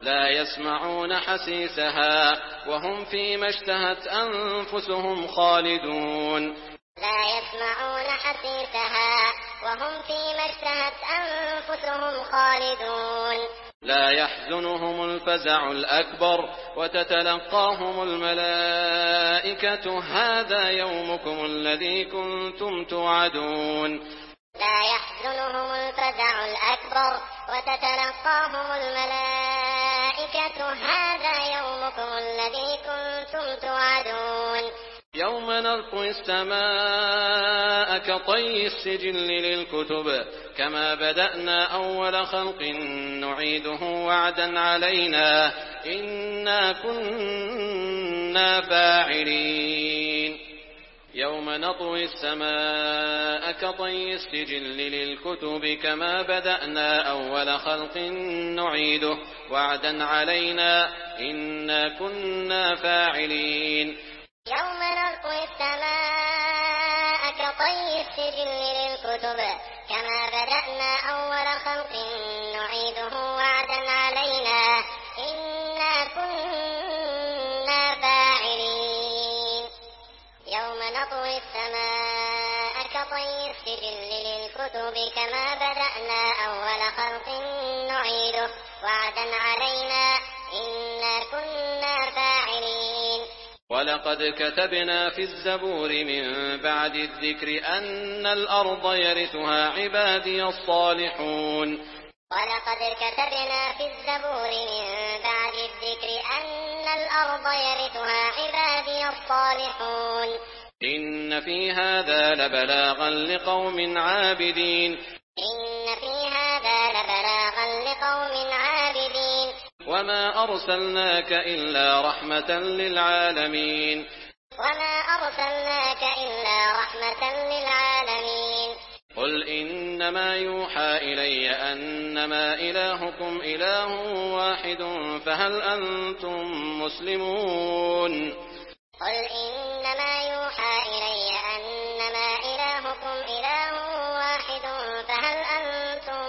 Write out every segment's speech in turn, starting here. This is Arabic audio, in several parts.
لا يسمعون حسيسها وهم فيما اشتهت أنفسهم خالدون. لا يسمعون حسيسها وهم فيما اشتهت أنفسهم خالدون. لا يحزنهم الفزع الأكبر وتتلقاهم الملائكة هذا يومكم الذي كنتم توعدون. لا يحزنهم الفزع الأكبر وتتلقاهم الملائكة هذا يومكم الذي كنتم توعدون. يوم نطوي السماء كطي السجل للكتب كما بدأنا أول خلق نعيده وعدا علينا إنا كنا فاعلين. يوم نطوي السماء كطي السجل للكتب كما بدأنا أول خلق نعيده وعدا علينا إنا كنا فاعلين. يوم نطوي السماء كطي السجل للكتب كما بدأنا أول خلق نعيده وعدا علينا إنا كنا فاعلين. يوم نطوي السماء كطي السجل للكتب كما بدأنا أول خلق نعيده وعدا علينا إنا كنا فاعلين. ولقد كتبنا في الزبور من بعد الذكر أن الأرض يرثها عبادي الصالحون. ولقد كتبنا في الزبور من بعد الذكر أن الأرض يرثها عبادي الصالحون. إن في هذا لبلاغا لقوم عابدين. إن في هذا لبلاغا لقوم عابدين. وما أرسلناك إلا رحمة للعالمين. وما أرسلناك إلا رحمة للعالمين. قل إنما يوحى إلي أنما إلهكم إله واحد فهل أنتم مسلمون. قل إنما يوحى إلي أنما إلهكم إله واحد فهل أنتم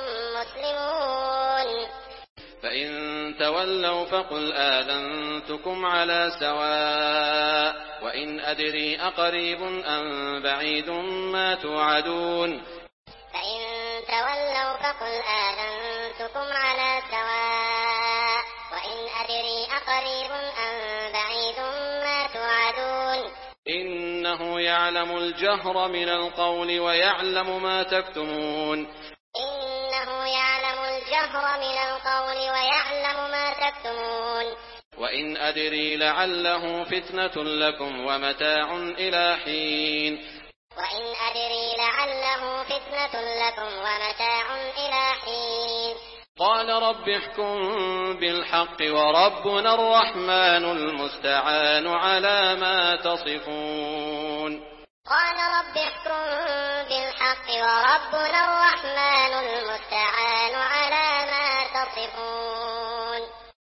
مسلمون. فإن تولوا فقل آذنتكم على سواء وإن أدري أقريب أم بعيد ما توعدون. فإن تولوا فقل آذنتكم على سواء وإن أدري أقريب أم بعيد ما توعدون. إنه يعلم الجهر من القول ويعلم ما تكتمون. إنه يعلم الجهر من القول ويعلم ما تكتمون. وإن أدري لعله فتنة لكم ومتاع إلى حين. وإن أدري لعله فتنة لكم ومتاع إلى حين. قال رب احكم بالحق وربنا الرحمن المستعان على ما تصفون. قال رب احكم بالحق وربنا الرحمن المستعان على ما تصفون.